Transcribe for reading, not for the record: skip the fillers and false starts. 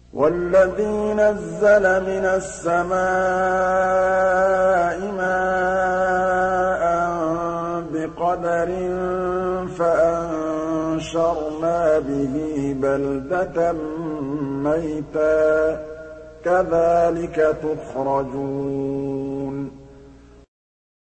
وَالَّذِي نَزَّلَ مِنَ السَّمَاءِ مَاءً بِقَدَرٍ فَأَنشَرْنَا بِهِ بَلْدَةً مَّيْتًا ۚ كَذَٰلِكَ تُخْرَجُونَ